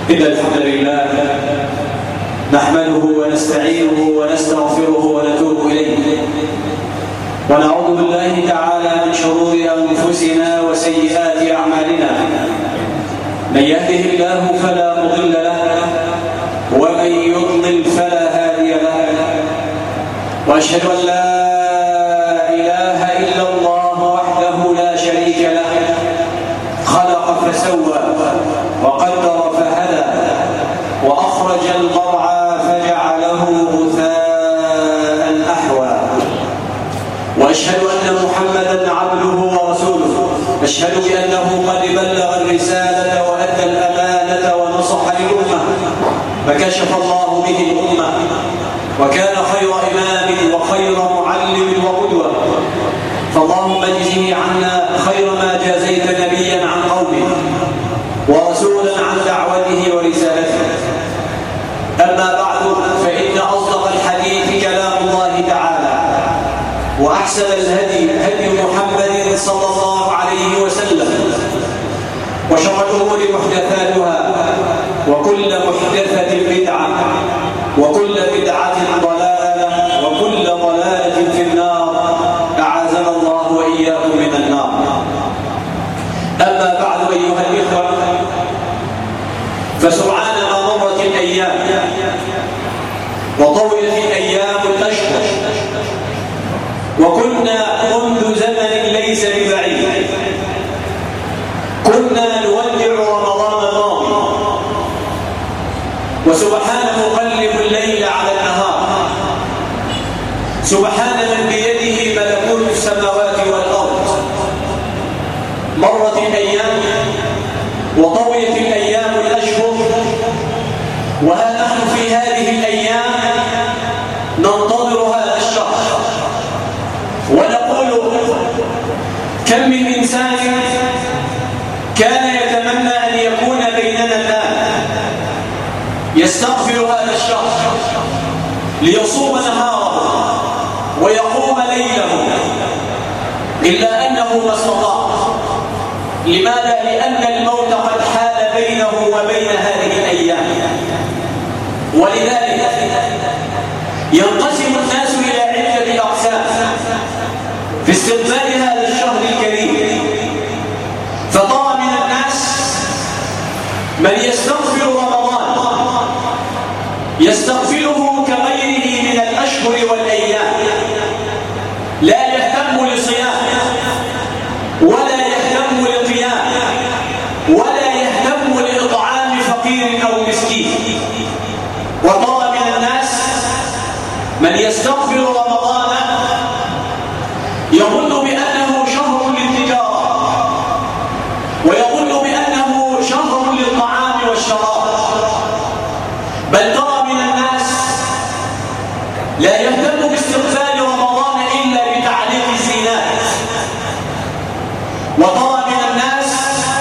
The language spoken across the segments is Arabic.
إن الحمد لله نحمده ونستعينه ونستغفره ونتوب إليه، ونعوذ بالله تعالى من شرور أنفسنا وسيئات أعمالنا. من يهده الله فلا مضل له، ومن يضلل فلا هادي له. وأشهد أن لا إله إلا الله وحده لا شريك له، خلق فسوى وقدر فهدى، وأخرج المرعى فجعله غثاء أحوى. وأشهد أن محمدًا عبده ورسوله، أشهد بأنه قد بلغ الرسالة وأدى الأمانة ونصح للأمة، فكشف الله به الأمة، وكان خير إمام وخير معلم وقدوة. فاللهم اجزه عنا خير ما جازيت نبيا عن قومه ورسولا عن دعوته ورسالته. أما بعد، فإن أصدق الحديث كلام الله تعالى، وأحسن الهدي هدي محمد صلى الله عليه وسلم، وشر الأمور محدثاتها، وكل محدثة بدعة، وكل بدعة ضلالة، وكل ضلالة في النار. أعاذنا الله وإياكم من النار. أما بعد أيها الإخوة، فسرعان ما مرت الأيام وطولت الأيام الأشهر، وكنا منذ زمن ليس ببعيد كنا نودع رمضان الماضي، وسبحان مقلب الليل على النهار، سبحان من بيده ملكوت السماوات والأرض. مرت الأيام وطويت الأيام الأشهر، وها نحن في هذه الأيام ننتظر هذا الشهر، ونقول كم من إنسان كان يتمنى أن يكون بيننا الآن يستغفر هذا الشهر ليصوم نهاره ويقوم ليله، إلا أنه ما استطاع. لماذا؟ لأن الموت قد حال بينه وبين هذه الأيام. ولذلك ينقسم الناس إلى عدة أقسام في استقبال هذا الشهر الكريم. فطار من الناس من يستغفر رمضان، يستغفره كغيره من الأشهر والأيام، لا يهتم لصيام ولا يهتم لقيام ولا يهتم لإطعام فقير أو مسكين. وطار من الناس من يستغفر رمضان يظن بأنه شهر للتجارة، ويظن بأنه شهر للطعام والشراب. بل ترى من الناس لا يهتم باستقبال رمضان إلا بتعليق الزينات. وترى من الناس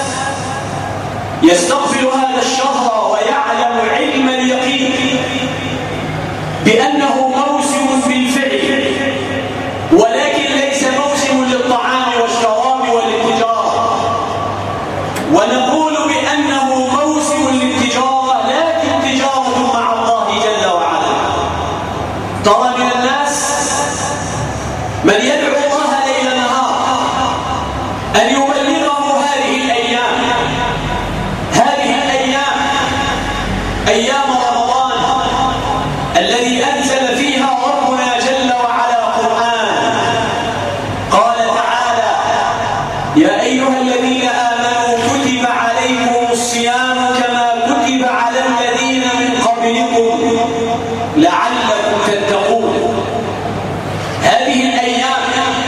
يستغفر هذا الشهر ويعلم علم اليقين بأنه موسم بالفعل، ولكن ليس موسم للطعام والشراب وللتجارة. ونقول بأنه موسم للتجارة، لكن تجارة مع الله جل وعلا. ترى من الناس من يدعو الله ليل نهار أن يبلغه هذه الأيام، أيام رمضان الذي أنزل فيها ربنا جل وعلا قرآن. قال تعالى: يا أيها الذين آمنوا كتب عليكم الصيام كما كتب على الذين من قبلكم لعلكم تتقون. هذه الأيام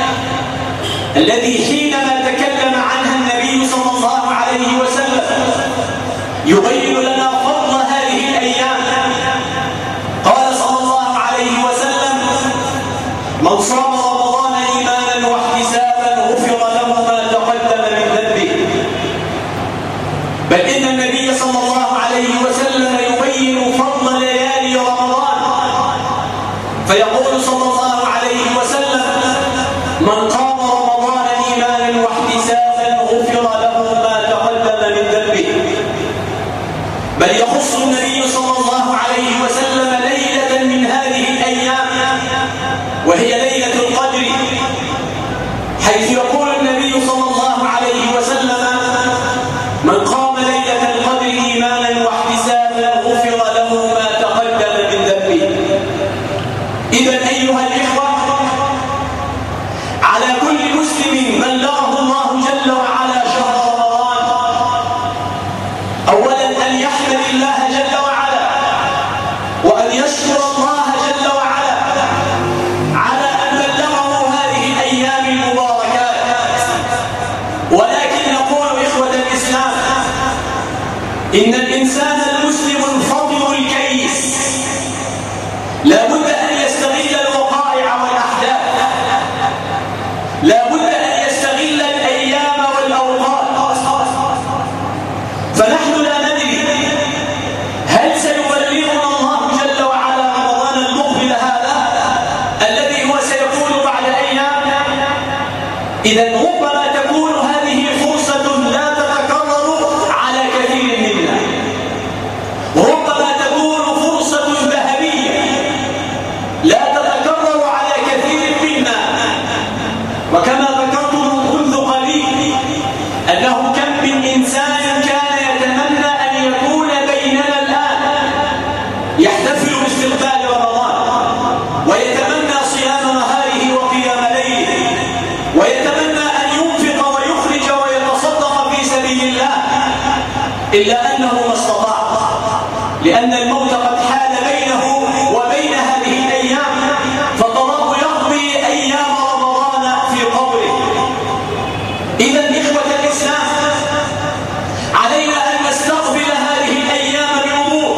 التي حينما تكلم عنها النبي صلى الله عليه وسلم يبين لنا فضل هذه الأيام. قال صلى الله عليه وسلم: من صام رمضان إيمانا واحتسابا غفر له ما تقدم من ذنبه. بل إن النبي صلى الله عليه وسلم يبين فضل ليالي رمضان، فيقول صلى الله عليه وسلم: من قام رمضان إيمانا واحتسابا غفر له ما تقدم من ذنبه. بل يخص النبي صلى الله عليه وسلم ليلة من هذه الأيام وهي ليلة القدر، حيث يقول النبي صلى الله عليه وسلم: من قام ليلة القدر إيمانا واحتسابا غفر له ما تقدم من ذنبه. إذن أيها الإخوة، على كل مسلم بلغه الله جل وعلا شهر رمضان أولا أن يحمد الله جل وعلا وأن يشكر الله جل وعلا على أن بلغه هذه الأيام المباركات. ولكن نقول إخوة الإسلام: إن الإنسان المسلم الفضل الكيس لا بد أن يستغل الوقائع والأحداث، لا بد أن يستغل الأيام والأوقات. فنحن لا ندري هل سيبلغنا الله جل وعلا رمضان المقبل هذا الذي هو سيكون بعد أيام. إذن ربما تكون هذه فرصة لا تتكرر على كثير منا، ربما تكون فرصة ذهبية لا تتكرر على كثير منا. وكما ذكرت منذ قليل أنه كم من إنسان كان يتمنى أن يكون بيننا الآن يحتفل باستقبال رمضان، ويتمنى صيام نهاره وقيام ليله، ويتمنى أن ينفق ويخرج ويتصدق في سبيل الله، إلا أنه ما استطاع، لأن الموت قد حال بينه وبين هذه الأيام، فطلب يقضي أيام رمضان في قبره. إذن إخوة الإسلام، علينا أن نستقبل هذه الأيام بأمور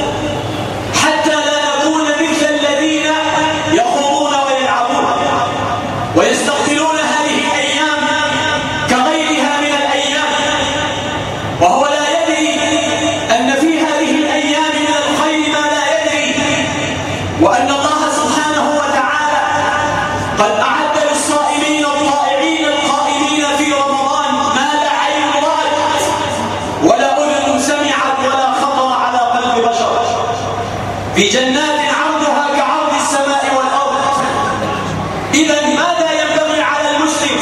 حتى لا نكون مثل الذين يخوضون ويلعبون ويستقبلون هذه الأيام كغيرها من الأيام، وهو لا يدري أن في هذه الأيام من الخير ما لا يدري، وأن الله سبحانه وتعالى قد أعد للصائمين الطائعين القائمين في رمضان ما لا عين رأت ولا أذن سمعت ولا خطر على قلب بشر، في جنات عرضها كعرض السماء والأرض. إذن ماذا ينبغي على المسلم؟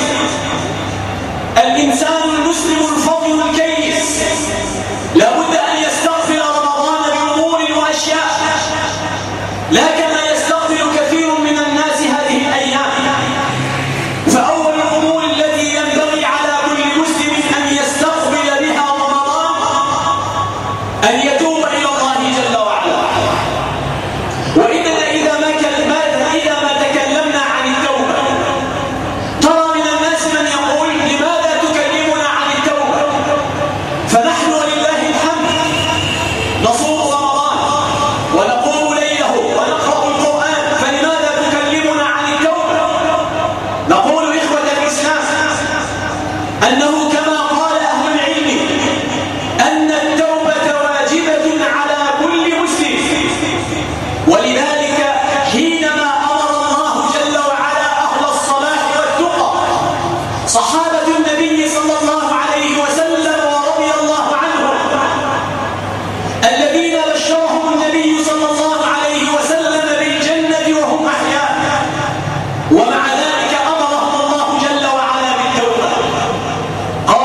الإنسان المسلم الفضل الكيس لا بد أن يستغفر رمضان بأمور وأشياء، لا كما يستغفر كثير من الناس هذه الأيام. فأول الأمور التي ينبغي على كل مسلم أن يستقبل بها رمضان أن يتوب إلى الله جل وعلا. وإننا إذا ما تكلمنا عن التوبة، ترى من الناس من يقول: لماذا تكلمنا عن التوبة؟ فنحن ولله الحمد نصوم رمضان ونقوم ليله ونقرأ القرآن، فلماذا تكلمنا عن التوبة؟ نقول إخوة الإسلام أنه كما قال أهل العلم أن التوبة واجبة على كل مسلم، ولذلك حينما أمر الله جل وعلا أهل الصلاح والتقى صحابة النبي صلى الله عليه وسلم ورضي الله عنهم الذين بشرهم النبي صلى الله عليه وسلم بالجنة وهم أحياء، ومع ذلك أمرهم الله جل وعلا بالتوبة.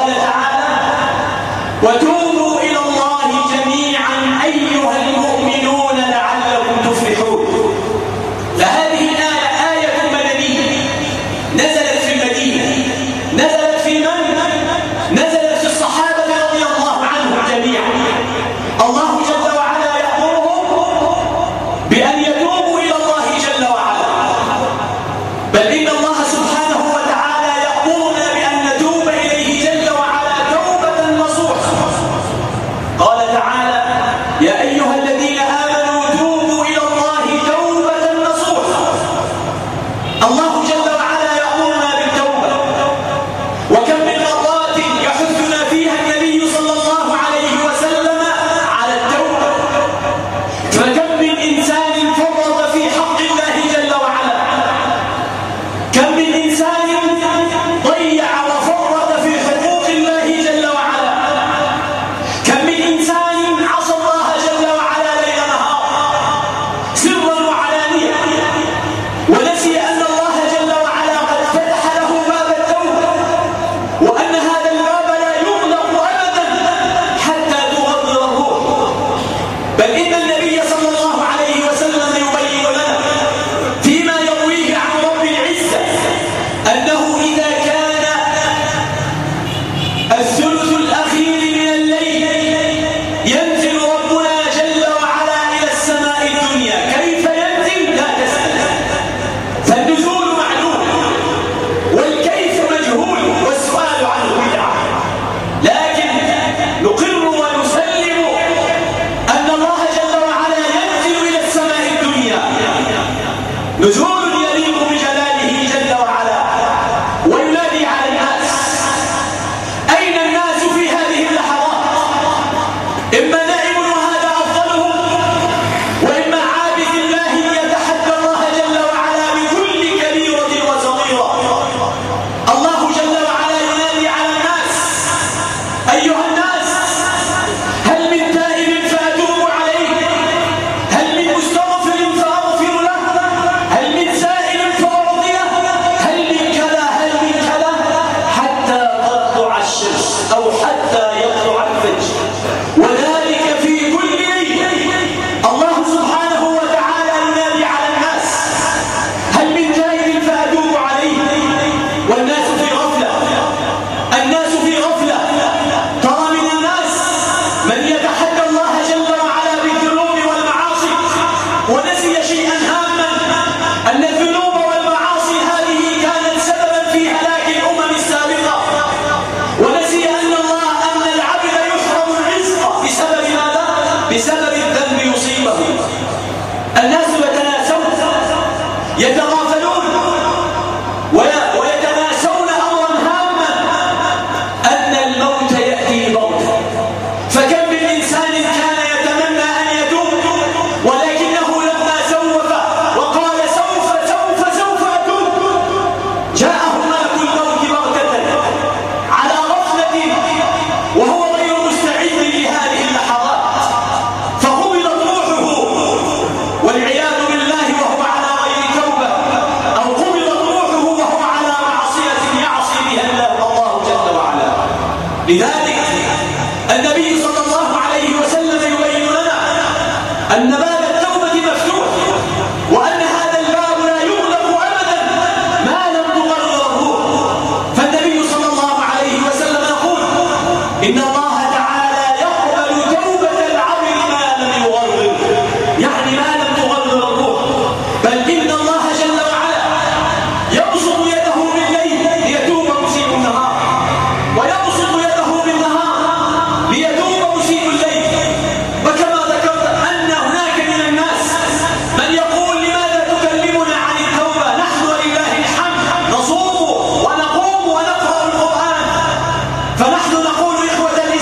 أو حتى يطلع الفجر، وذلك في كل ليلة. الله سبحانه وتعالى ينادي على الناس: هل من تائب فأتوب عليه؟ والناس في غفلة، الناس في غفلة. ترى من الناس من يتحدى الله جل وعلا بالذنوب والمعاصي ونسي شيئا هاما، أن الذنوب والمعاصي هذه كانت سببا في هلاك الأمم السابقة، ونسي أن العبد يحرم الرزق بسبب ماذا؟ بسبب الذنب يصيبه. الناس يتناسون، يتغافلون، ويتناسون أمرا هاما، أن الموت يأتي بغتة. فكم من إنسان كان يتمنى أن يتوب ولكنه لما سوف وقال سوف أتوب جاءه ملك الموت بغتة على غفلة وهو غير مستعد لهذه اللحظات، فقبضت روحه والعياذ بالله وهو على غير توبة، أو قبضت روحه وهو على معصية يعصي بها الله جل وعلا. لذلك النبي صلى الله عليه وسلم يبين لنا أن باب التوبة مفتوح، وأن هذا الباب لا يغلق أبدا ما لم تقرر الروح. فالنبي صلى الله عليه وسلم يقول: إن الله تعالى يقبل توبة العبد ما لم يغرر، يعني ما لم تغرر الروح. بل إن الله جل وعلا يبسط يده بالليل ليتوب مسيء النهار، ويبسط يده بالنهار ليتوب مسيء الليل. وكما ذكرت أن هناك من الناس من يقول: لماذا تكلمنا عن التوبة؟ نحن ولله الحمد نصوم ونقوم ونقرأ القرآن. فنحن نقول إخوة الإسلام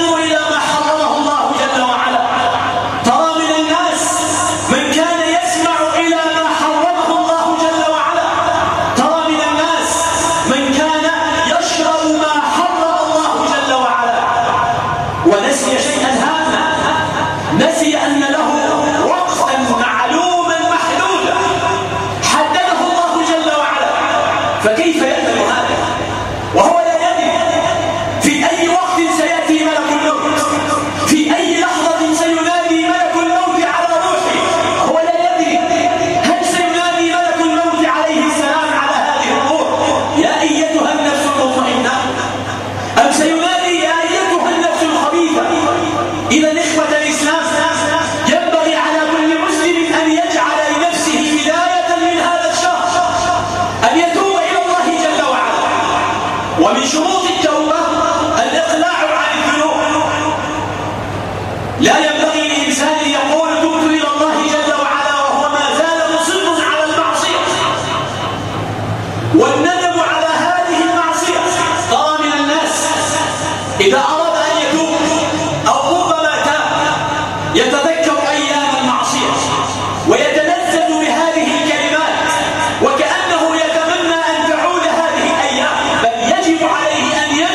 ينظر إلى ما حرمه الله جل وعلا. ترى من الناس من كان يسمع إلى ما حرمه الله جل وعلا. ترى من الناس من كان يشرب ما حرم الله جل وعلا، ونسي شيئا هاما، نسي أن له وقتا معلوما محدودا حدده الله جل وعلا. فكيف يأمن هذا وهو لا يدري في أي وقت سيأتي ملك الموت، في أي لحظة سينادي ملك الموت على روحه؟ هو لا يدري هل سينادي ملك الموت عليه السلام على هذه الروح يا أيتها النفس المطمئنة، أم سينادي يا أيتها النفس الخبيثة؟ إذا إخوة الإسلام ينبغي على كل مسلم أن يجعل لنفسه بداية من هذا الشهر أن يتوب إلى الله جل وعلا. ومن شروط التوبة الإقلاع عن الذنوب. لا ينبغي لإنسان يقول تبت إلى الله جل وعلا وهو ما زال مصر على المعصية والندم على هذه المعصية. ترى من الناس إذا أراد أن يتوب أو ربما تاب يتذكر أيام المعصية ويتلذذ بهذه الكلمات وكأنه يتمنى أن تعود هذه الأيام، بل يجب عليه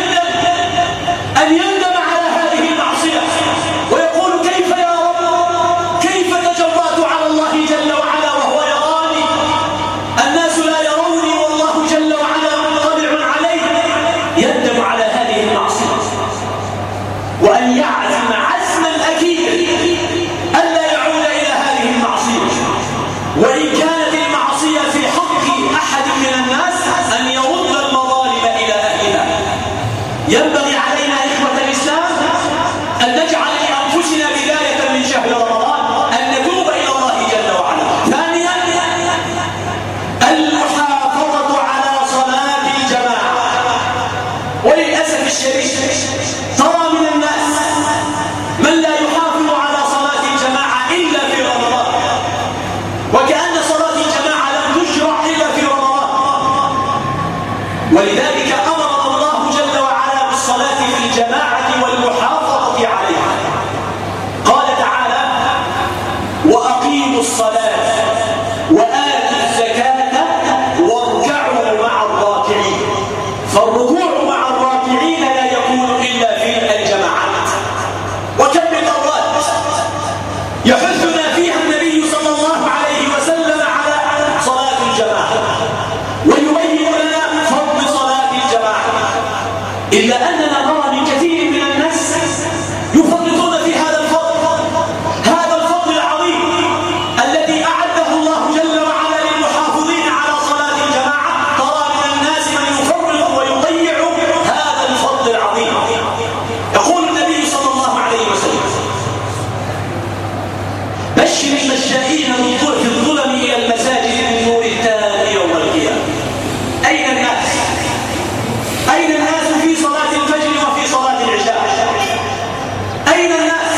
أن يندم على هذه المعصية ويقول كيف يا رب، كيف تجرأت على الله جل وعلا وهو يراني، الناس لا يروني والله جل وعلا مطلع علي. يندم على هذه المعصية وأن يعزم عزما أكيدا ألا يعود إلى هذه المعصية، وإن كانت المعصية في حق أحد من الناس أن يرد المظالم إلى أهلها. ينبغي علينا إخوة الإسلام أن نجعل لأنفسنا بداية من شهر رمضان أن نتوب إلى الله جل وعلا. ثانيا المحافظة على صلاة الجماعة. وللأسف الشديد ترى من الناس من لا يحافظ على صلاة الجماعة إلا في رمضان، وكأن صلاة الجماعة لم تشرع إلا في رمضان. ولذلك أمر الله جل وعلا بالصلاة في الجماعة والمحافظة عليها. قال تعالى وأقيموا الصلاة وآتوا الزكاة واركعوا مع الراكعين. فالركوع مع الراكعين لا يكون إلا في الجماعات. وكم من مرات يحثنا فيها النبي صلى الله عليه وسلم على صلاة الجماعة ويبين لنا فضل صلاة الجماعة، إلا أننا نرى من كثير من الناس يفرطون في هذا الفضل العظيم الذي أعده الله جل وعلا للمحافظين على صلاة الجماعة. ترى من الناس من يفرط ويضيع هذا الفضل العظيم. يقول النبي صلى الله عليه وسلم بشر المشائين في الظلم إلى المساجد بالنور التام يوم القيامة. أين الناس؟ أين الناس في صلاة الفجر وفي صلاة العشاء؟ أين الناس؟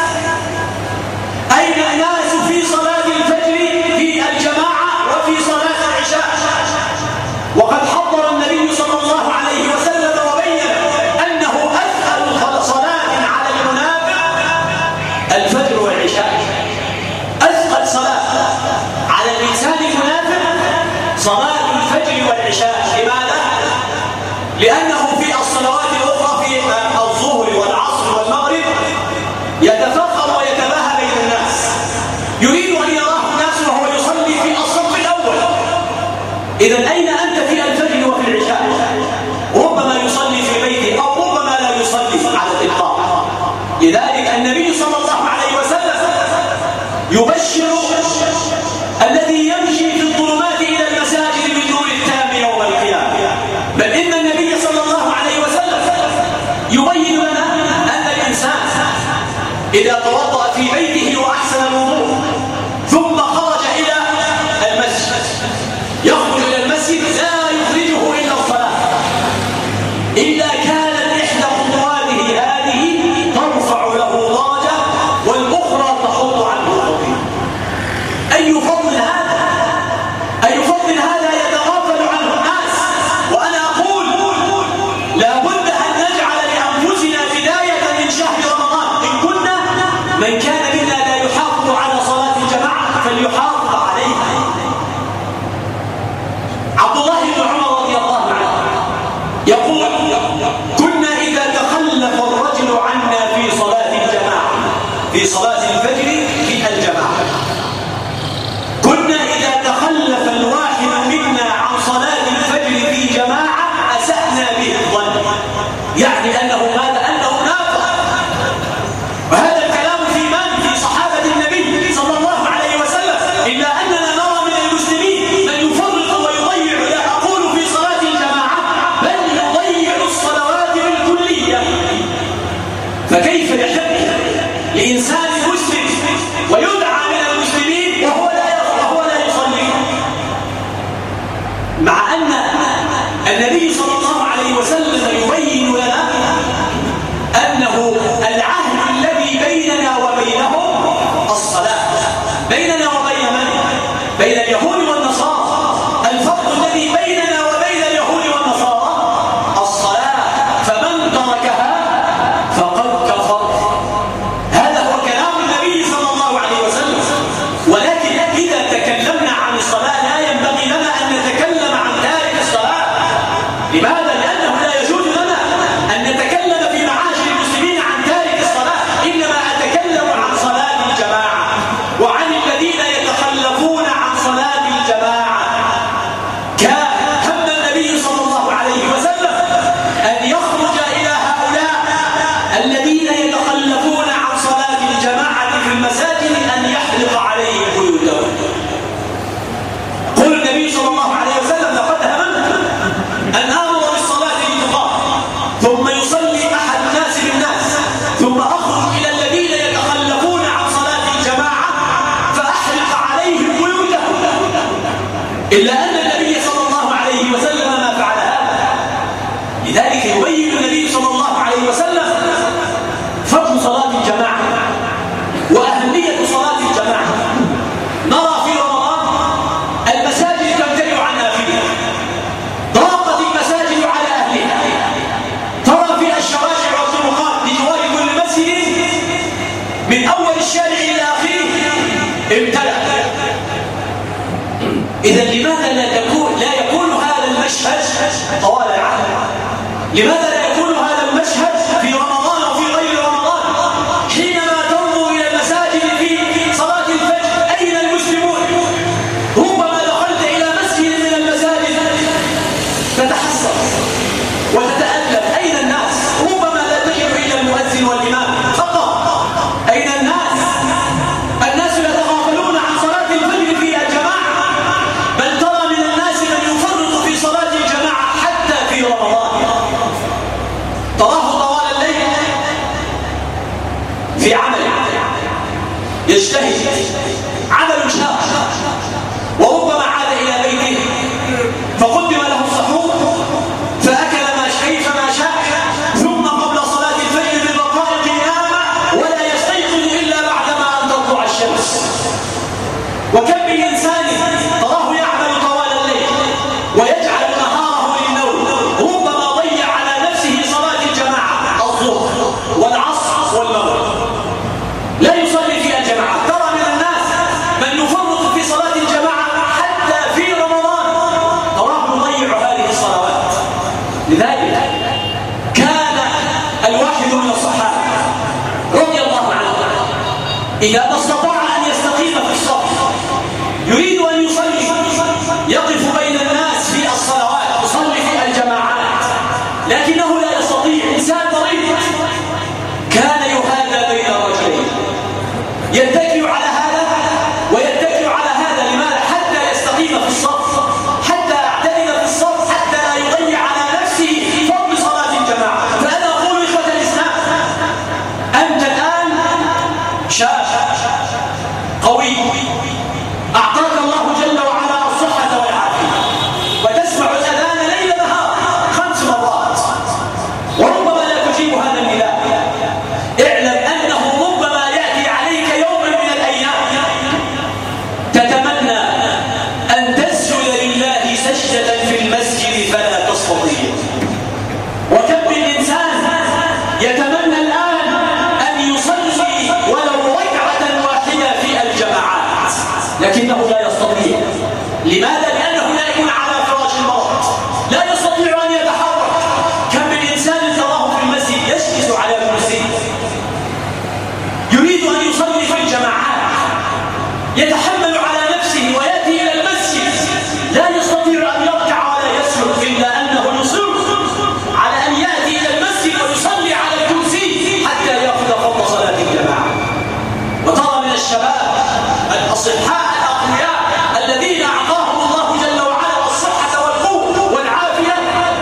أين الناس في صلاة الفجر في الجماعة وفي صلاة العشاء؟ وقد حضر النبي صلى الله عليه وسلم وبين أنه أثقل صلاة على المنافق الفجر والعشاء. أثقل صلاة على الإنسان المنافق صلاة الفجر والعشاء. لماذا؟ لأنه في الصلوات الأخرى في الظهر والعصر والمغرب يتفخر ويتباهى بين الناس، يريد أن يراه الناس وهو يصلي في الصف الأول. إذن أين أنت في الفجر وفي العشاء؟ ربما يصلي في بيته أو ربما لا يصلي على الإطلاق. لذلك النبي صلى الله عليه وسلم يبشر الذي يمشي في الظلمات إلى المساجد بالنور التام يوم القيامة. بل إن النبي صلى الله عليه وسلم يبين لنا أن الإنسان إذا توضأ في بيته وأحسن الوضوء ثم خرج إلى المسجد، يخرج إلى المسجد لا يخرجه إلا الصلاة، إلا كانت إحدى خطواته هذه ترفع له درجة والأخرى تحط عنه خطيئة. أي فضل هذا؟ أي فضل هذا يتغافل عنه الناس. وأنا أقول لا بد أن نجعل لأنفسنا بداية من شهر من كان منا لا يحافظ على صلاة الجماعة فليحافظ عليها. عبد الله بن عمر رضي الله عنه يقول: كنا إذا تخلف الرجل عنا في صلاة الجماعة، في صلاة الفجر في الجماعة، كنا إذا تخلف الواحد منا عن صلاة الفجر في جماعة أسأنا به الظن، يعني أنه ماذا؟ أنه نافق. وهذا الكلام في من؟ في صحابة النبي صلى الله عليه وسلم. إلا أننا نرى من المسلمين من يفرط ويضيع، لا أقول في صلاة الجماعة، بل يضيع الصلوات بالكلية. فكيف يحب لإنسان مسلم ويدعى من المسلمين وهو لا يصلي؟ مع أن النبي صلى الله عليه وسلم يبين لنا أنه العهد الذي بيننا وبينهم الصلاة. بيننا وبين من؟ بين اليهود والنصارى. الفرق الذي بيننا وبين اليهود والنصارى الصلاة، فمن تركها فقد كفر. هذا هو كلام النبي صلى الله عليه وسلم. ولكن إذا تكلمنا عن الصلاة لا ينبغي لنا أن نتكلم عن تارك الصلاة. لماذا؟ لأنه لا يجوز لنا أن نتكلم في معاشر المسلمين عن تارك الصلاة. إنما أتكلم عن صلاة الجماعة وعن الذين يتخلفون عن صلاة الجماعة. كان هم النبي صلى الله عليه وسلم أن يخرج إلى هؤلاء الذين يتخلفون عن صلاة الجماعة في المساجد أن يحرق عليهم بيوتهم. قل النبي صلى الله عليه وسلم: لقد هممت أن آمر بالصلاة لتقام ثم يصلي أحد الناس بالناس ثم أخرج إلى الذين يتخلفون عن صلاة الجماعة فأحرق عليهم بيوتهم. إلا أن النبي صلى الله عليه وسلم ما فعل هذا. لذلك يبين النبي صلى الله عليه وسلم فضل صلاة الجماعة وأهمية صلاة الجماعة. نرى في رمضان المساجد تمتلئ عن آخرها، ضاقت المساجد على أهلها. ترى في الشوارع والطرقات بجوار كل مسجد من أول الشارع إلى آخره امتلأ. إذا لماذا لا يكون هذا المشهد طوال العام؟ لماذا لا يكون هذا المشهد في رمضان وفي غير رمضان؟ حينما تنظر إلى المساجد في صلاة الفجر أين المسلمون؟ ربما دخلت إلى مسجد من المساجد تتحسر وتتألم. أين الناس؟ ربما لا تجد إلا المؤذن والإمام فقط. أين الناس؟ الناس يتغافلون عن صلاة الفجر في الجماعة، بل ترى من الناس من يفرط في صلاة الجماعة حتى في رمضان. تراه طوال الليل في عمل يجتهد، عمل شاق، وربما عاد إلى بيته فقدم له السحور فأكل كيفما شاء، ثم قبل صلاة الفجر بدقائق نام ولا يستيقظ إلا بعدما أن تطلع الشمس. وكم من إنسان تراه يعمل طوال الليل ويجعل نهاره للنوم، ربما ضيع على نفسه صلاة الجماعة الظهر والعصر والمغرب، لا يصلي في الجماعة. ترى من الناس من يفرط في صلاة الجماعة حتى في رمضان، تراه يضيع هذه الصلوات. لذلك كان الواحد من الصحابة رضي الله عنه إذا ما استطاع أن يستقيم في الصف يريد أن يصلي، يقف بين الناس في الصلوات، يصلي في الجماعات، لكنه لا يستطيع. إنسان مريض كان يهادى بين الرجلين، يتكئ على هذا ويتكئ على هذا. لماذا؟ حتى يستقيم في الصف، حتى يعتدل في الصف، حتى لا يضيع على نفسه فضل صلاة الجماعة. فأنا أقول إخوة الإسلام، أنت الآن شاب قوي أعطاك الله جل وعلا الصحة والعافية، وتسمع الأذان ليل نهار 5 مرات، وربما لا تجيب هذا النداء. اعلم أنه ربما يأتي عليك يوم من يتحمل على نفسه ويأتي إلى المسجد لا يستطيع أن يركع ولا يسجد إلا أنه يصر على أن يأتي إلى المسجد ويصلي على الكرسي حتى يأخذ فضل صلاة الجماعة. وترى من الشباب الأصحاء الأقوياء الذين أعطاهم الله جل وعلا الصحة والقوة والعافية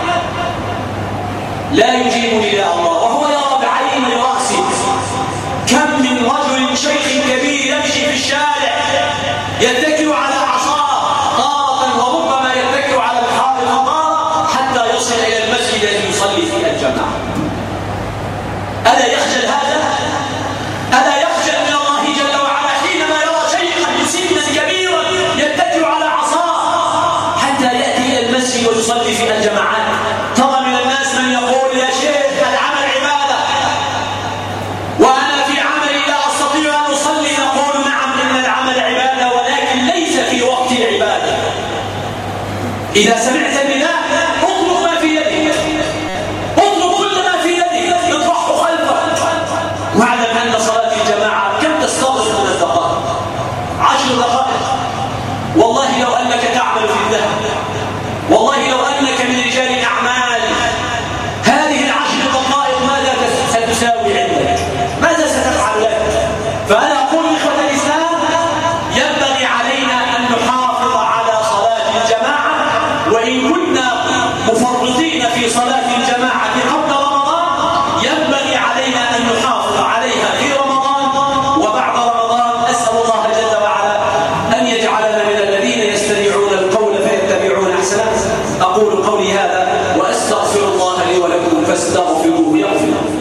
لا يجيب نداء الله وهو يرى بعين رأسه كم من رجل شيخ كبير يمشي في الشارع يتكل على عصاه طارة وربما يتكل على الحائط طارة حتى يصل إلى المسجد ليصلي في الجماعة. ألا يخجل هذا؟ ألا يخجل من الله جل وعلا حينما يرى شيخا سنا كبيرا يتكل على عصاه حتى يأتي إلى المسجد ويصلي في الجماعات؟ ترى من الناس من يقول يا شيخ العمل عبادة وأنا في عملي لا أستطيع أن أصلي. نقول نعم إن العمل عبادة ولكن ليس في وقت العبادة. إذا سمعت النداء اطلب ما في يدك، اطلب كل ما في يدك اطرحه خلفك. واعلم أن صلاة الجماعة كم تستغرق من الدقائق؟ 10 دقائق. والله لو أنك تعمل في الذهب، والله لو أنك من رجال الأعمال، هذه 10 دقائق ماذا ستساوي عندك؟ ماذا ستفعل لك؟ فأنا أقول إخوة الإسلام ينبغي علينا أن نحافظ على صلاة الجماعة، وإن كنا مفرطين في صلاة الجماعة قبل رمضان ينبغي علينا أن نحافظ عليها في رمضان وبعد رمضان. أسأل الله جل وعلا أن يجعلنا من الذين يستمعون القول فيتبعون أحسنه. أقول قولي هذا وأستغفر الله لي ولكم فاستغفروه يغفر لكم.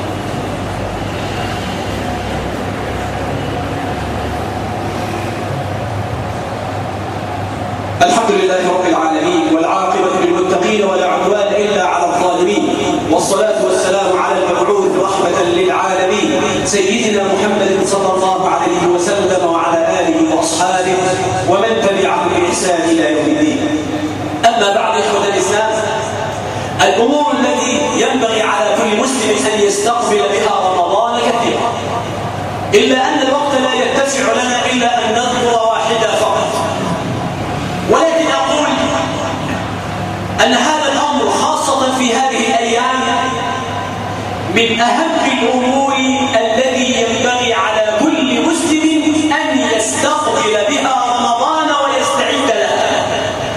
الحمد لله رب العالمين والعاقبة للمتقين ولا عدوان إلا على الظالمين، والصلاة والسلام على المبعوث رحمة للعالمين سيدنا محمد صلى الله عليه وسلم وعلى آله وأصحابه ومن تبعهم بإحسان إلى يوم الدين. أما بعد إخوة الإسلام، الأمور التي ينبغي على كل مسلم أن يستقبل بها رمضان كثيرا، إلا أن الوقت لا يتسع لنا إلا أن نذكر واحدة فقط. ولكن أقول أن هذا الأمر خاصة في هذه الأيام من أهم الأمور التي ينبغي على كل مسلم أن يستقبل بها رمضان ويستعد لها،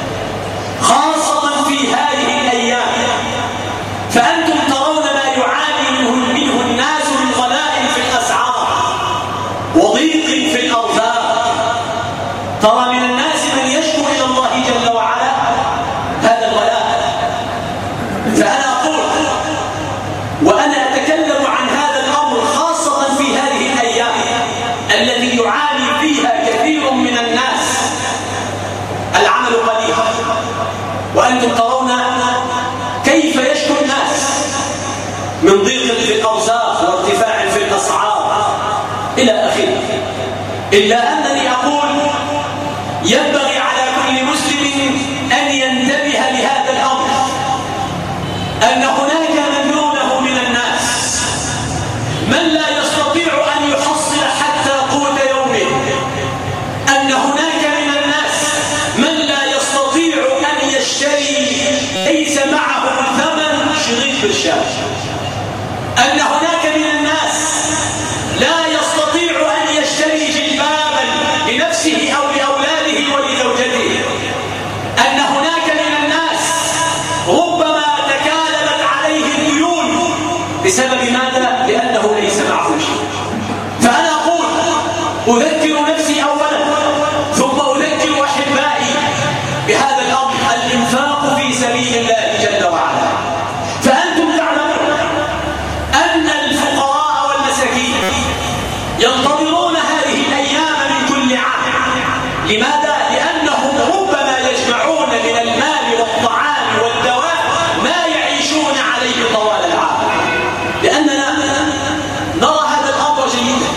خاصة في هذه الأيام. فأنتم ترون ما يعاني منه الناس من غلاء في الأسعار وضيق في الأرزاق. ترى من الناس من يشكو إلى الله جل وعلا هذا الغلاء. فأنا أقول وأنا أتكلم عن هذا الأمر خاصة في هذه الأيام التي يعاني فيها كثير من الناس. العمل قليل وأنتم ترون كيف يشكو الناس من ضيق في الأرزاق وارتفاع في الأسعار إلى آخره. إلا أنني أقول ينبغي على كل مسلم أن ينتبه لهذا الأمر، أن هناك من دونه من الناس من لا يستطيع أن يحصل حتى قوت يومه، أن هناك من الناس من لا يستطيع أن يشتري ليس معه ثمن شريط بالشاشة، أن هناك من الناس لا يستطيع أن يشتري جلبابا لنفسه أو لأولاده ولزوجته، أن هناك من الناس ربما تكالبت عليه الديون بسبب ماذا؟ لأنه ليس معه شيء. فأنا أقول أذكر نفسي أولا ثم أذكر أحبائي بهذا الأمر، الإنفاق في سبيل الله جل وعلا. فأنتم تعلمون أن الفقراء والمساكين ينتظرون هذه الأيام من كل عام. لماذا؟ لأنهم ربما يجمعون من المال والطعام والدواء ما يعيشون عليه طوال العام. لأننا نرى هذا الأمر جيدا.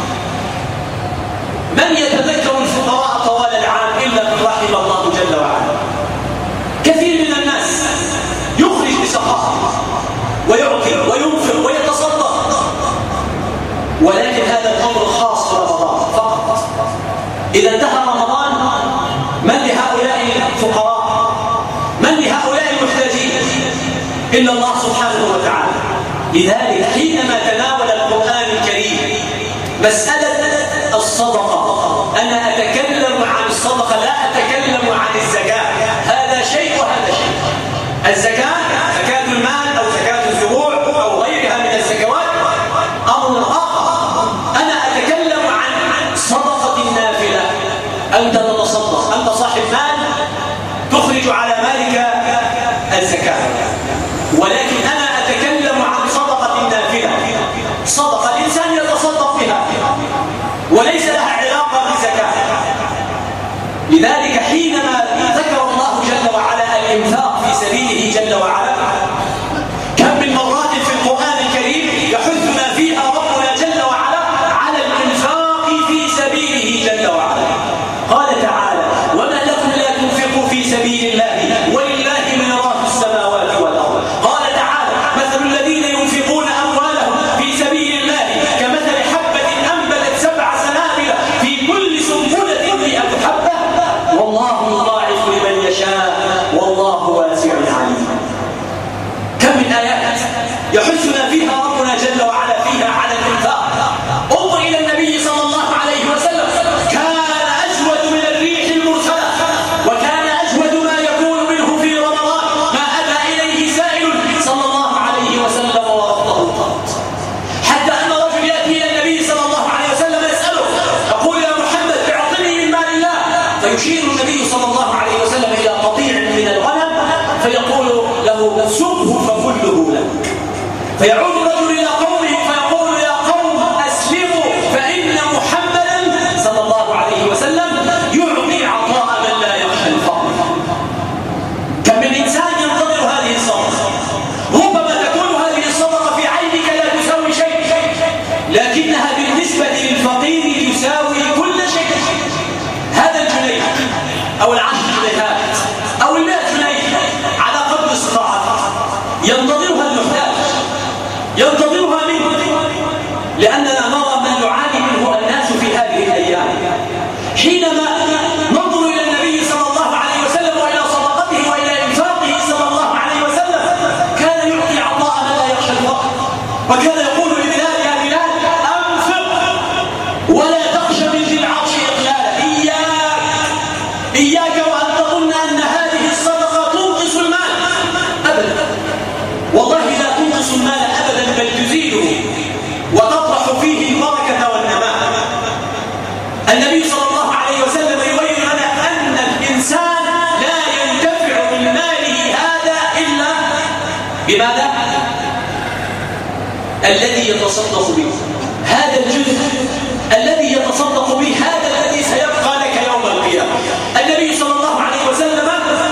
من يتذكر الفقراء طوال العام إلا من رحم الله جل وعلا؟ كثير من الناس يخرج بسخاء ويعطي وينفق ويتصدق، ولكن هذا الأمر خاص برمضان فقط. إذا انتهى رمضان من لهؤلاء الفقراء؟ من لهؤلاء المحتاجين؟ إلا الله سبحانه وتعالى. لذلك حينما تناول القرآن الكريم مسألة الصدقة، أنا أتكلم عن الصدقة لا أتكلم عن الزكاة، هذا شيء وهذا شيء. الزكاة زكاة المال أو زكاة الزروع أو غيرها من الزكوات أمر آخر. أنا أتكلم عن صدقة النافلة، أنت تتصدق، أنت صاحب مال تخرج على مالك الزكاة، ولكن أنا أتكلم عن صدقة النافلة، صدقة الإنسان يتصدق بها وليس لها علاقة بالزكاة. لذلك حينما ذكر الله جل وعلا الإنفاق في سبيله جل وعلا، كم من مرات في القرآن الكريم يحثنا فيها ربنا جل وعلا على الإنفاق في سبيله جل وعلا. قال تعالى: وما لكم لا تنفقوا في سبيل الله ولله ميراث السماوات والأرض. قال تعالى: مثل الذين ينفقون أموالهم في سبيل الله كمثل حبة أنبتت 7 سنابل في كل سنبلة 100 حبة والله يضاعف لمن يشاء والله واسع عليم. كم من آيات يحثنا فيها ربنا جل وعلا فيها على الإنفاق. انظر إلى النبي صلى الله عليه وسلم، كان أجود من الريح المرسلة، وكان أجود ما يكون منه في رمضان ما أتى إليه سائل صلى الله عليه وسلم ورفضه القط، حتى أن رجل يأتي إلى النبي صلى الله عليه وسلم يسأله يقول: يا محمد اعطني من مال الله، فيشير النبي صلى الله عليه وسلم إلى قطيع من الغنم فيقول له: سبه فكله لك. فيعود الرجل إلى قومه فيقول: يا قوم أسلموا فإن محمدا صلى الله عليه وسلم يعطي عطاء من لا يخشى الفقر. كم من إنسان ينتظر هذه الصدقة، ربما تكون هذه الصدقة في عينك لا تساوي شيء، لكنها بالنسبة للفقير تساوي كل شيء. هذا الجنيه أو 10 جنيهات أو 100 جنيه على قدر استطاعته ينتظرها المحتاج، ينتظرها منه، لأننا نرى ما يعاني منه الناس في هذه الأيام. حينما ننظر إلى النبي صلى الله عليه وسلم وإلى صدقته وإلى إنفاقه صلى الله عليه وسلم، كان يعطي عطاء من لا يخشى الفقر، وكان يقول لبلال: يا بلال أنفق ولا تخشى من ذي العرش إقلالا، إياك وأن تظن أن هذه الصدقة تنقص المال أبدا، والله لا تنقص المال أبدا، بل تزيده وتطرح فيه البركة والنماء. النبي صلى الله عليه وسلم يبين لنا أن الإنسان لا ينتفع من ماله هذا إلا بماذا؟ الذي يتصدق به، هذا الجزء الذي يتصدق به، هذا الذي سيبقى لك يوم القيامة. النبي صلى الله عليه وسلم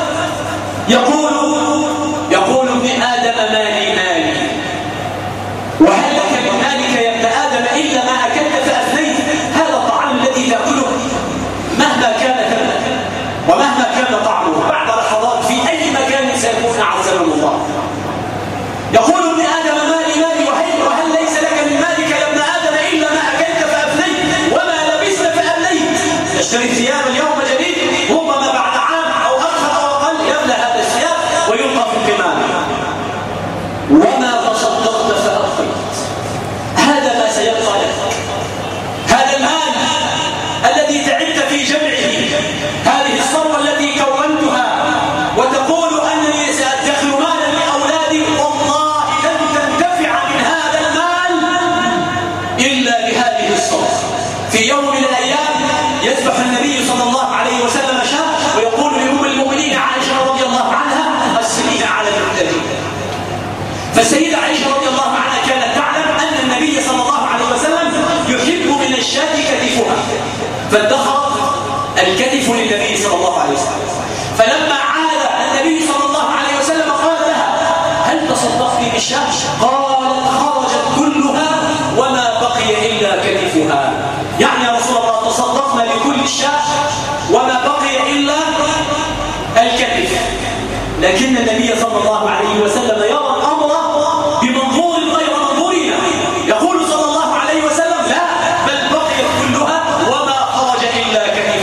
يقول: ابن آدم مالي مالي، وهل لك من مالك يا ابن آدم إلا ما أكلت فأفنيت؟ هذا الطعام الذي تأكله مهما كان ثمنه ومهما كان طعمه بعد لحظات في أي مكان سيكون عزم الله. يقول ابن آدم مالي مالي، وهل ليس لك من مالك يا ابن آدم إلا ما أكلت فأفنيت وما لبست فأبليت؟ تشتري ثيابا اليوم جديد، ربما بعد عام أو أكثر أو أقل يبلى هذا الثياب ويلقى في القمامة. وما تصدقت فأبقيت، هذا ما سيبقى لك، هذا المال الذي تعبت في جمعه، هذه الثروة التي كونتها وتقول أنني سأدخر مالا لأولادي، والله لن تنتفع من هذا المال إلا بهذه الصدقة. في يوم من الأيام يذبح النبي صلى الله عليه وسلم شاة ويقول لأم المؤمنين عائشة رضي الله عنها: أسلميها على المحتاجين. فالسيدة عائشة رضي الله عنها كانت تعلم أن النبي صلى الله عليه وسلم يحب من الشاة كتفها، فادخرت الكتف للنبي صلى الله عليه وسلم. فلما عاد النبي صلى الله عليه وسلم قال لها: هل تصدقت بالشاة؟ قالت: خرجت كلها وما بقي إلا كتفها. يعني يا رسول الله تصدقنا بكل الشاة وما بقي إلا الكتف. لكن النبي صلى الله عليه وسلم يرى الأمر بمنظور غير منظورنا، يقول صلى الله عليه وسلم: لا، بل بقيت كلها وما خرج إلا كتفها.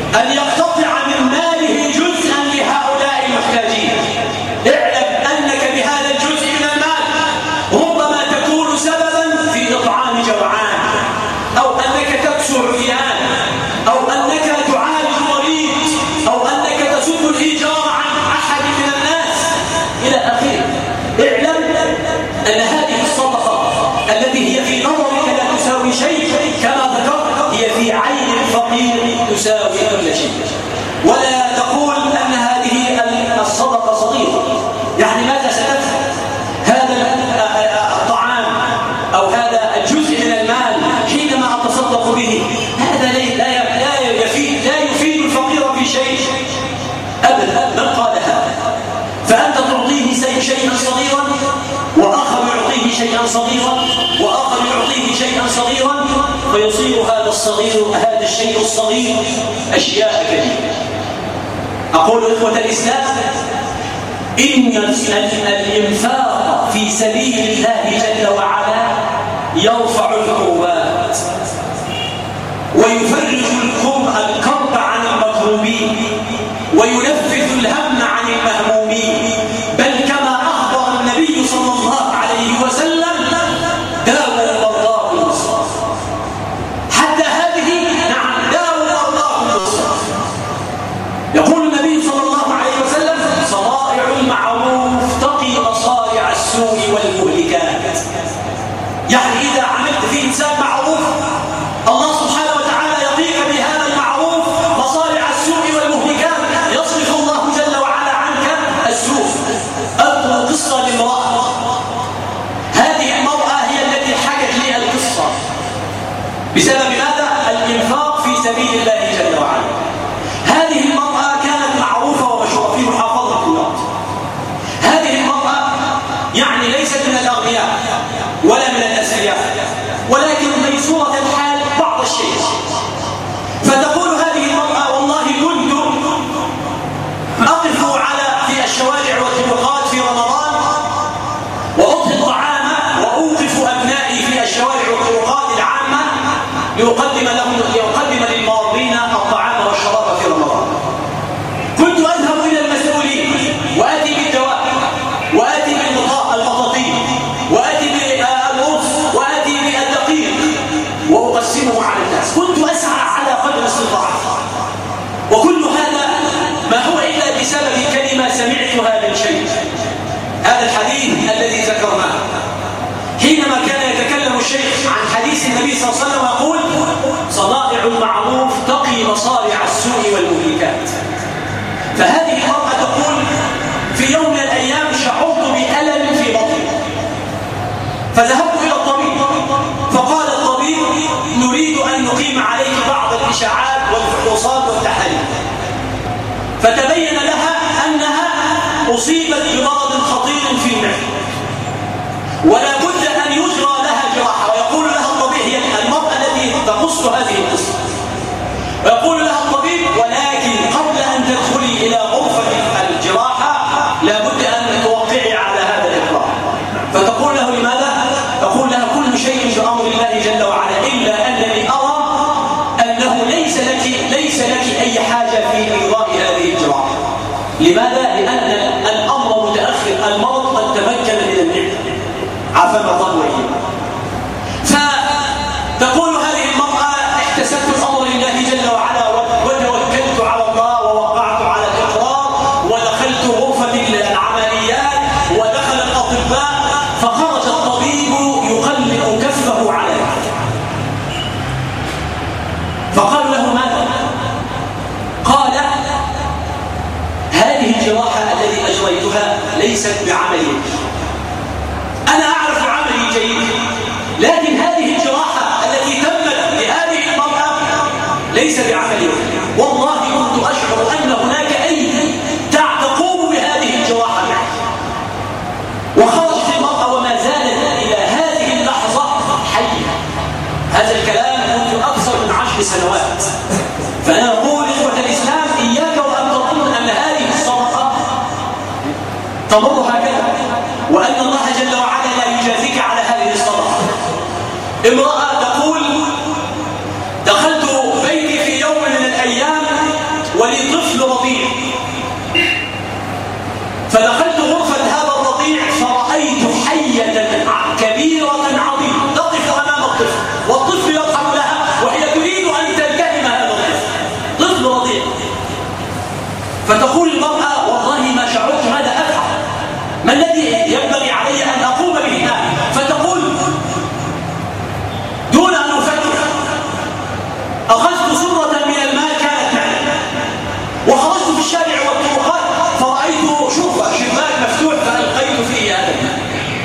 أن يقتطع من ماله جزءا لهؤلاء المحتاجين. اعلم أنك بهذا الجزء من المال ربما تكون سببا في إطعام جوعان، أو أنك تكسو عريان، أو أنك تعالج مريض، أو أنك تسد الإيجار عن أحد من الناس إلى آخره. اعلم أن هذه الصدقة التي هي في نظرك لا تساوي شيء كما ذكرت، هي في عين الفقير تساوي كل شيء. ولا تقول أن هذه الصدقة صغيرة، يعني ماذا ستدفع هذا الطعام أو هذا الجزء من المال حينما أتصدق به؟ هذا لا يفيد الفقير في شيء أبدا. من قال هذا؟ فأنت تعطيه شيئا صغيرا، وآخر يعطيه شيئا صغيرا، وآخر يعطيه شيئا صغيرا، فيصير هذا الشيء الصغير أشياء كثيرة. أقول إخوة الإسلام، إن الإنفاق في سبيل الله جل وعلا يرفع الكربات ويفرج الكرب عن المكروبين وينفذ الهم عن المهمومين، بل كما أخبر النبي صلى الله عليه وسلم: داووا مرضاكم بالصلاة. حتى هذه نعم داووا مرضاكم بالصلاة. يقول النبي صلى الله عليه وسلم: صنائع المعروف تقي مصارع السوء والمهلكات. يعني إذا عملت في إنسان معروف، الله سبحانه وتعالى يقيك بهذا المعروف مصارع السوء والمهلكات، يصرف الله جل وعلا عنك السوء. أذكر قصة لامرأة، هذه المرأة هي التي حكت لي القصة بسبب ماذا؟ الإنفاق في سبيل الله جل وعلا. هذه المرأة كانت معروفة ومشهورة في محافظة النقد. هذه المرأة يعني ليست من الأغنياء ولا من الأثرياء، ولكن ميسورة الحال بعض الشيء. فتقول هذه المرأة: والله كنت أقف في الشوارع والطرقات في رمضان وأطهي الطعام وأوقف أبنائي في الشوارع والطرقات العامة لأقدم للمارين الطعام والشراب في رمضان. كنت أذهب إلى المسؤولين وآتي بالدواء وآتي بالبطاطين وآتي بالرز وآتي بالدقيق وأقسمه على الناس. كنت أسعى على قدر استطاعتي، وكل هذا ما هو إلا بسبب كلمة سمعتها من شيء. هذا الحديث الذي ذكرناه حينما كان يتكلم الشيخ عن حديث النبي صلى الله عليه وسلم يقول: صنائع المعروف تقي مصارع السوء والمهلكات. فهذه المرأة تقول: في يوم من الأيام شعرت بألم في بطني، فذهبت إلى الطبيب، فقال الطبيب: نريد أن نقيم عليك بعض الإشاعات والفحوصات والتحاليل. فتبين لها أنها أصيبت بمرض خطير في المعدة، ولا بد أن يجرى لها جراحة. ويقول لها الطبيب، هي المرأة التي تقص هذه القصة، ويقول لها الطبيب: ولكن قبل أن تدخلي إلى غرفة الجراحة لا بد أن توقعي على هذا الإقرار. فتقول له: لماذا؟ تقول لها: كل شيء بأمر الله جل وعلا، إلا أنني أرى أنه ليس لك أي حاجة في إجراء هذه الجراحة. لماذا؟ لأن الأمر متأخر، المرض قد تمكن من المعدة، عافانا الله وإياكم. فتقول هذه المرأة: احتسبت الأمر لله جل وعلا وتوكلت على الله ووقعت على الإقرار ودخلت غرفة العمليات ودخل الأطباء، فخرج الطبيب يقلب كفه على يده. فقال له: ماذا؟ قال: هذه الجراحة التي أجريتها ليست بعملي، أنا أعرف عملي جيد، لكن هذه الجراحة التي تمت لهذه المرأة ليس بعملي. والله كنت أشعر أن هناك أيدي تقوم بهذه الجراحة معي. وخرجت المرأة وما زالت إلى هذه اللحظة حية. هذا الكلام منذ أكثر من 10 سنوات. فأنا أقول إخوة الإسلام: إياك وأن تظن أن هذه الصدقة تمر هكذا، وأن الله جل وعلا لا يجازيك على هذه الصدقة. امرأة تقول: دخلت بيتي في يوم من الأيام ولي طفل رضيع، فدخلت غرفة هذا الرضيع فرأيت حية كبيرة عظيمة تقف أمام الطفل، والطفل يضحك لها وهي تريد أن تلتهم هذا الطفل، طفل رضيع. فتقول المرأة والله ما شعرت ماذا أفعل، ما الذي ينبغي علي أن أقوم به الآن؟ فتقول دون أن أفكر أخذت سرة من المال كانت معي وخرجت في الشارع والطرقات فرأيت شباك مفتوح فألقيت فيه هذا المال.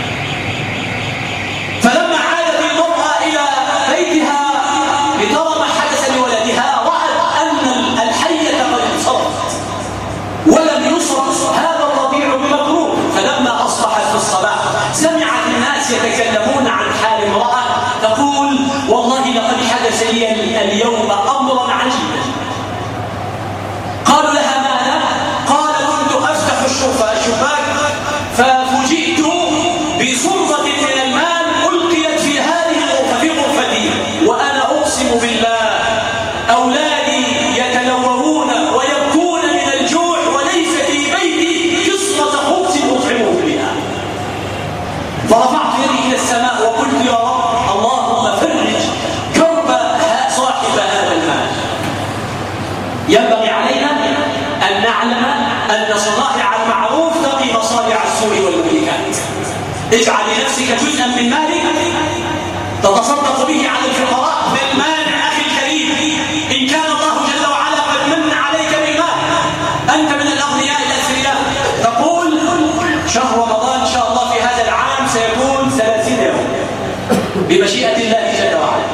فلما عادت المرأة إلى بيتها لترى ما حدث لولدها رأت أن الحية قد انصرفت ولم يصرف هذا الرضيع بمكروه. فلما أصبحت في الصباح سمعت الناس يتكلمون عن حال امرأة تقول والله لقد حدث لي اليوم أمرا عجيبا. قالوا لها ماذا؟ قال كنت أفتح الشباك ففوجئت بصرة من المال ألقيت في هذه الغرفة في غرفتي، وأنا أقسم بالله أولادي يتلوون ويبكون من الجوع وليس في بيتي كسرة خبز أطعمهم بها. فرفعت يدي إلى السماء وقلت يا رب اللهم فرج كرب صاحب هذا المال. ينبغي علينا أن نعلم أن صنائع المعروف تقي مصارع السوء والمهلكات. اجعل لنفسك جزءا من مالك تتصدق به على الفقراء بالمانع. أخي الكريم، إن كان الله جل وعلا قد من عليك بالمال، أنت من الأغنياء الأثرياء، تقول شهر رمضان إن شاء الله في هذا العام سيكون 30 يوم بمشيئة الله جل وعلا.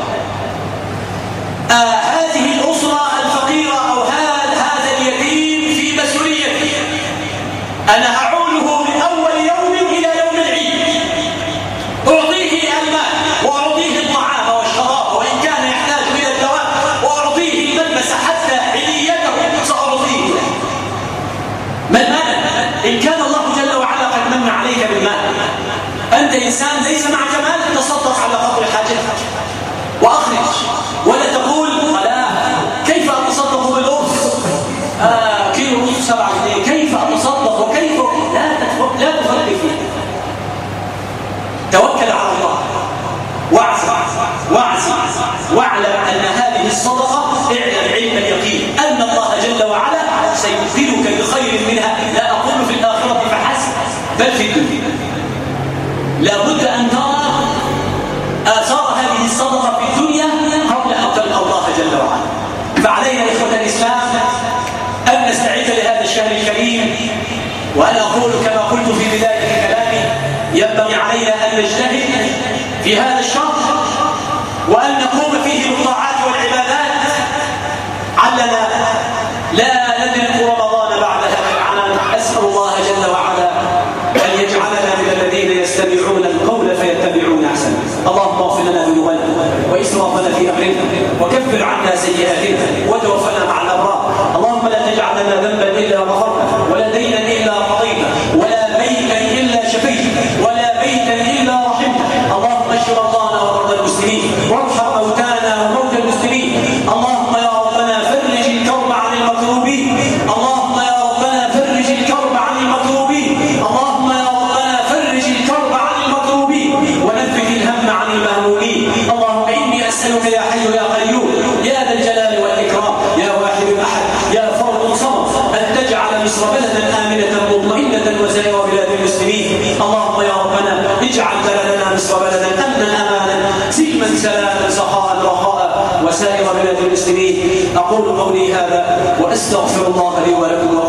هذه الأسرة الفقيرة أو هذا اليتيم في مسؤوليتي، أنا أعوله من أول يوم إلى يوم العيد، أعطيه المال وأعطيه الطعام والشراب وإن كان يحتاج إلى الدواء، وأعطيه الملبس حتى عليته سأعطيه له. ما المال؟ إن كان الله جل وعلا قد من عليك بالمال، أنت إنسان ليس معك مال تصدق على قدر حاجتك وأخرج، ولا تقول لا كيف أتصدق بالأرز كيلو رز 7 جنيه، كيف أتصدق وكيف لا تفكر فيه. توكل على الله واعلم أن هذه الصدقة اعلم علم اليقين أن الله جل وعلا سيبدلك بخير منها، لا أقول في الآخرة فحسب بل في الدنيا. لابد أن ترى آثار هذه الصدقة في الدنيا قبل أن تلقى الله جل وعلا. فعلينا إخوة الإسلام أن نستعد لهذا الشهر الكريم، وأنا أقول كما قلت في بداية كلامي ينبغي علينا أن نجتهد في هذا الشهر وأن نقوم فيه بالطاعات والعبادات علنا لا ندرك رمضان بعد هذا العام. أسأل الله جل وعلا أن يجعلنا من الذين يستمعون القول فيتبعون أحسنه. اللهم اغفر لنا ذنوبنا وإسرافنا في أمرنا وكفر عنا سيئاتنا وتوفنا مع الأبرار. اللهم لا تجعل لنا ذنبا إلا غفرته ولا دينا إلا قضيته ولا ميتا إلا شفيته ولا بيتا إلا رحمته. اللهم اشف مرضانا ومرضى المسلمين وارحم موتانا وموتى المسلمين. اللهم يا ربنا فرج الكرب عن المكروبين. اللهم يا ربنا فرج الكرب عن المكروبين. اللهم يا ربنا فرج الكرب عن المكروبين ونفذ الهم عن المهمومين. اللهم إني أسألك يا حي يا قيوم يا ذا الجلال والإكرام يا واحد أحد يا فرد صمد أن تجعل مصر بلدا آمنة مطمئنة وسائر بلاد المسلمين. اللهم يا ربنا اجعل بلدنا مصر بلدا أمنا أمانا سلما سلاما سخاء رخاء وسائر بلاد المسلمين. أقول قولي هذا وأستغفر الله لي ولكم.